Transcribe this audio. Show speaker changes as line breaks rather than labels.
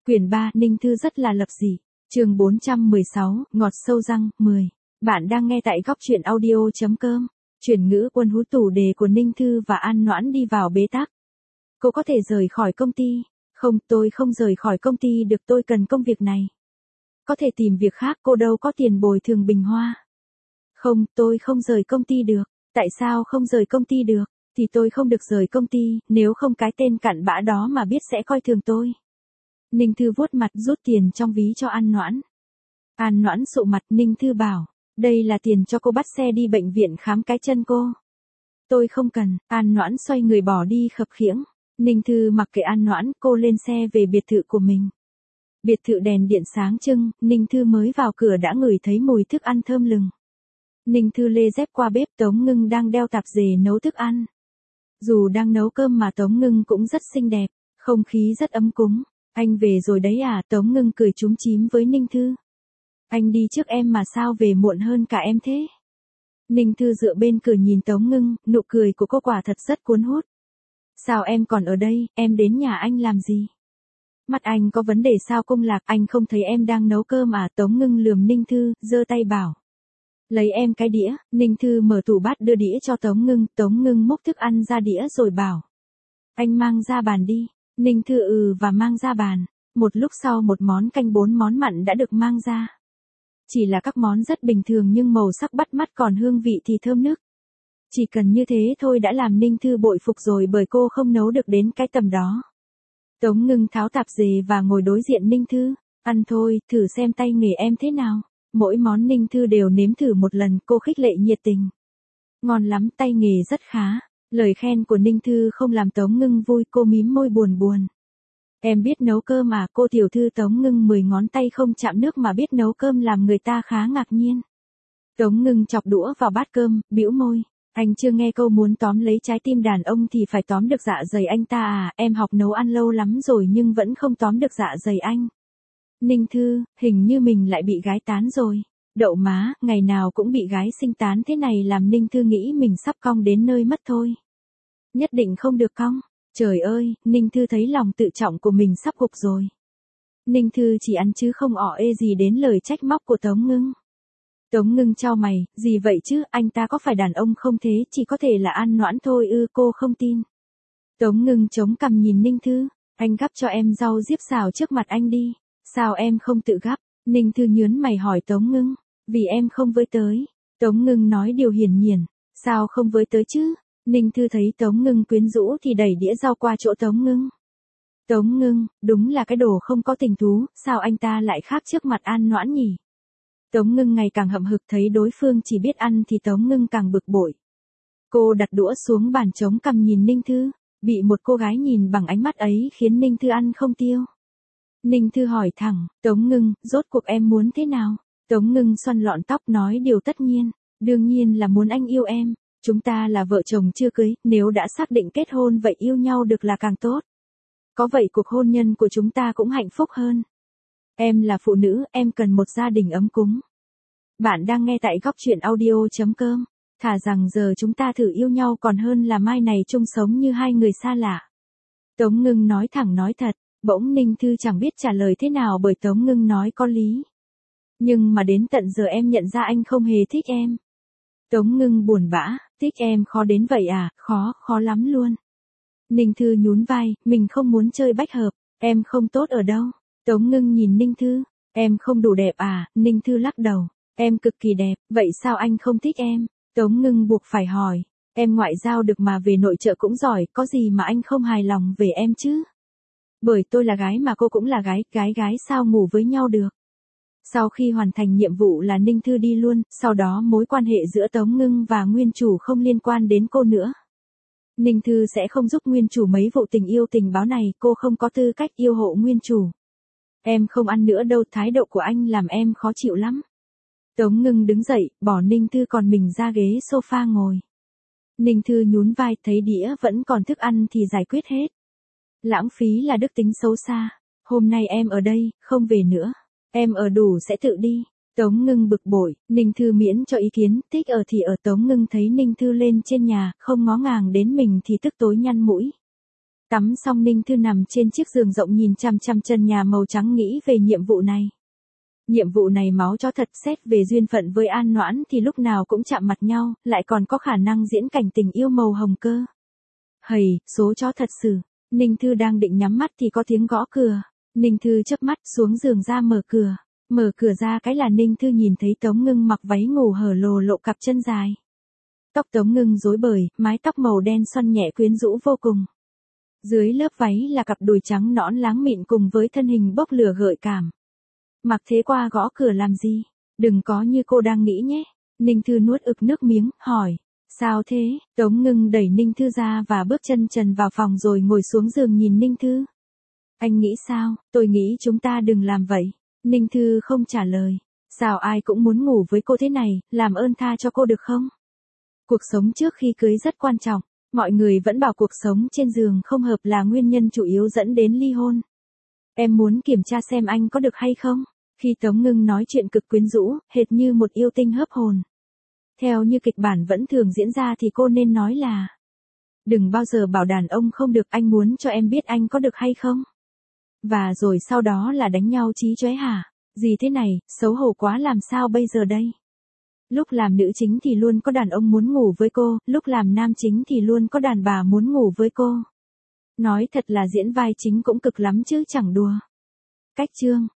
Quyển 3, Ninh Thư rất là lập dị. Chương 416, ngọt sâu răng, 10. Bạn đang nghe tại góc truyện audio.com. Chuyển ngữ quân hú tủ đề của Ninh Thư và An Noãn đi vào bế tắc. Cô có thể rời khỏi công ty. Không, tôi không rời khỏi công ty được, tôi cần công việc này. Có thể tìm việc khác, cô đâu có tiền bồi thường Bình Hoa. Không, tôi không rời công ty được. Tại sao không rời công ty được? Thì tôi không được rời công ty, nếu không cái tên cặn bã đó mà biết sẽ coi thường tôi. Ninh Thư vuốt mặt rút tiền trong ví cho An Noãn. An Noãn sụ mặt, Ninh Thư bảo, đây là tiền cho cô bắt xe đi bệnh viện khám cái chân cô. Tôi không cần. An Noãn xoay người bỏ đi khập khiễng. Ninh Thư mặc kệ An Noãn, cô lên xe về biệt thự của mình. Biệt thự đèn điện sáng trưng, Ninh Thư mới vào cửa đã ngửi thấy mùi thức ăn thơm lừng. Ninh Thư lê dép qua bếp, Tống Ngưng đang đeo tạp dề nấu thức ăn. Dù đang nấu cơm mà Tống Ngưng cũng rất xinh đẹp, không khí rất ấm cúng. Anh về rồi đấy à? Tống Ngưng cười chúm chím với Ninh Thư. Anh đi trước em mà sao về muộn hơn cả em thế? Ninh Thư dựa bên cửa nhìn Tống Ngưng, nụ cười của cô quả thật rất cuốn hút. Sao em còn ở đây, em đến nhà anh làm gì? Mắt anh có vấn đề sao Cung Lạc, anh không thấy em đang nấu cơm à? Tống Ngưng lườm Ninh Thư, giơ tay bảo. Lấy em cái đĩa. Ninh Thư mở tủ bát đưa đĩa cho Tống Ngưng múc thức ăn ra đĩa rồi bảo. Anh mang ra bàn đi. Ninh Thư và mang ra bàn. Một lúc sau một món canh 4 món mặn đã được mang ra. Chỉ là các món rất bình thường nhưng màu sắc bắt mắt còn hương vị thì thơm nức. Chỉ cần như thế thôi đã làm Ninh Thư bội phục rồi bởi cô không nấu được đến cái tầm đó. Tống Ngưng tháo tạp dề và ngồi đối diện Ninh Thư. Ăn thôi, thử xem tay nghề em thế nào. Mỗi món Ninh Thư đều nếm thử một lần, cô khích lệ nhiệt tình. Ngon lắm, tay nghề rất khá. Lời khen của Ninh Thư không làm Tống Ngưng vui, cô mím môi buồn buồn. Em biết nấu cơm à? Cô tiểu thư Tống Ngưng 10 ngón tay không chạm nước mà biết nấu cơm làm người ta khá ngạc nhiên. Tống Ngưng chọc đũa vào bát cơm, bĩu môi. Anh chưa nghe câu muốn tóm lấy trái tim đàn ông thì phải tóm được dạ dày anh ta à? Em học nấu ăn lâu lắm rồi nhưng vẫn không tóm được dạ dày anh. Ninh Thư, hình như mình lại bị gái tán rồi. Đậu má, ngày nào cũng bị gái sinh tán thế này làm Ninh Thư nghĩ mình sắp cong đến nơi mất thôi. Nhất định không được cong. Trời ơi, Ninh Thư thấy lòng tự trọng của mình sắp gục rồi. Ninh Thư chỉ ăn chứ không ỏ ê gì đến lời trách móc của Tống Ngưng. Tống Ngưng chau mày, gì vậy chứ, anh ta có phải đàn ông không thế, chỉ có thể là An Noãn thôi cô không tin. Tống Ngưng chống cằm nhìn Ninh Thư, anh gắp cho em rau diếp xào trước mặt anh đi. Sao em không tự gắp? Ninh Thư nhớn mày hỏi Tống Ngưng, vì em không với tới. Tống Ngưng nói điều hiển nhiên, sao không với tới chứ? Ninh Thư thấy Tống Ngưng quyến rũ thì đẩy đĩa rau qua chỗ Tống Ngưng. Tống Ngưng, đúng là cái đồ không có tình thú, sao anh ta lại khác trước mặt An Noãn nhỉ? Tống Ngưng ngày càng hậm hực thấy đối phương chỉ biết ăn thì Tống Ngưng càng bực bội. Cô đặt đũa xuống bàn chống cằm nhìn Ninh Thư, bị một cô gái nhìn bằng ánh mắt ấy khiến Ninh Thư ăn không tiêu. Ninh Thư hỏi thẳng, Tống Ngưng, rốt cuộc em muốn thế nào? Tống Ngưng xoăn lọn tóc nói điều tất nhiên, đương nhiên là muốn anh yêu em. Chúng ta là vợ chồng chưa cưới, nếu đã xác định kết hôn vậy yêu nhau được là càng tốt. Có vậy cuộc hôn nhân của chúng ta cũng hạnh phúc hơn. Em là phụ nữ, em cần một gia đình ấm cúng. Bạn đang nghe tại góc truyện audio.com. Thà rằng giờ chúng ta thử yêu nhau còn hơn là mai này chung sống như hai người xa lạ. Tống Ngưng nói thẳng nói thật, bỗng Ninh Thư chẳng biết trả lời thế nào bởi Tống Ngưng nói có lý. Nhưng mà đến tận giờ em nhận ra anh không hề thích em. Tống Ngưng buồn bã, thích em khó đến vậy à? Khó lắm luôn. Ninh Thư nhún vai, mình không muốn chơi bách hợp, em không tốt ở đâu. Tống Ngưng nhìn Ninh Thư, em không đủ đẹp à? Ninh Thư lắc đầu, em cực kỳ đẹp, vậy sao anh không thích em? Tống Ngưng buộc phải hỏi, em ngoại giao được mà về nội trợ cũng giỏi, có gì mà anh không hài lòng về em chứ? Bởi tôi là gái mà cô cũng là gái sao ngủ với nhau được? Sau khi hoàn thành nhiệm vụ là Ninh Thư đi luôn, sau đó mối quan hệ giữa Tống Ngưng và nguyên chủ không liên quan đến cô nữa. Ninh Thư sẽ không giúp nguyên chủ mấy vụ tình yêu tình báo này, cô không có tư cách yêu hộ nguyên chủ. Em không ăn nữa đâu, thái độ của anh làm em khó chịu lắm. Tống Ngưng đứng dậy, bỏ Ninh Thư còn mình ra ghế sofa ngồi. Ninh Thư nhún vai, thấy đĩa vẫn còn thức ăn thì giải quyết hết. Lãng phí là đức tính xấu xa. Hôm nay em ở đây, không về nữa. Em ở đủ sẽ tự đi. Tống Ngưng bực bội, Ninh Thư miễn cho ý kiến, thích ở thì ở. Tống Ngưng thấy Ninh Thư lên trên nhà, không ngó ngàng đến mình thì tức tối nhăn mũi. Tắm xong Ninh Thư nằm trên chiếc giường rộng nhìn chằm chằm trần nhà màu trắng nghĩ về nhiệm vụ này. Nhiệm vụ này máu chó thật, xét về duyên phận với An Noãn thì lúc nào cũng chạm mặt nhau, lại còn có khả năng diễn cảnh tình yêu màu hồng cơ. Hầy, số chó thật sự. Ninh Thư đang định nhắm mắt thì có tiếng gõ cửa. Ninh Thư chớp mắt xuống giường ra mở cửa. Mở cửa ra cái là Ninh Thư nhìn thấy Tống Ngưng mặc váy ngủ hở lồ lộ cặp chân dài. Tóc Tống Ngưng rối bời, mái tóc màu đen xoăn nhẹ quyến rũ vô cùng. Dưới lớp váy là cặp đùi trắng nõn láng mịn cùng với thân hình bốc lửa gợi cảm. Mặc thế qua gõ cửa làm gì? Đừng có như cô đang nghĩ nhé. Ninh Thư nuốt ực nước miếng, hỏi. Sao thế? Tống Ngưng đẩy Ninh Thư ra và bước chân trần vào phòng rồi ngồi xuống giường nhìn Ninh Thư. Anh nghĩ sao? Tôi nghĩ chúng ta đừng làm vậy. Ninh Thư không trả lời. Sao ai cũng muốn ngủ với cô thế này, làm ơn tha cho cô được không? Cuộc sống trước khi cưới rất quan trọng. Mọi người vẫn bảo cuộc sống trên giường không hợp là nguyên nhân chủ yếu dẫn đến ly hôn. Em muốn kiểm tra xem anh có được hay không? Khi Tống Ngưng nói chuyện cực quyến rũ, hệt như một yêu tinh hớp hồn. Theo như kịch bản vẫn thường diễn ra thì cô nên nói là: đừng bao giờ bảo đàn ông không được, anh muốn cho em biết anh có được hay không? Và rồi sau đó là đánh nhau chí chóe hả? Gì thế này, xấu hổ quá làm sao bây giờ đây? Lúc làm nữ chính thì luôn có đàn ông muốn ngủ với cô, lúc làm nam chính thì luôn có đàn bà muốn ngủ với cô. Nói thật là diễn vai chính cũng cực lắm chứ chẳng đùa. Cách chương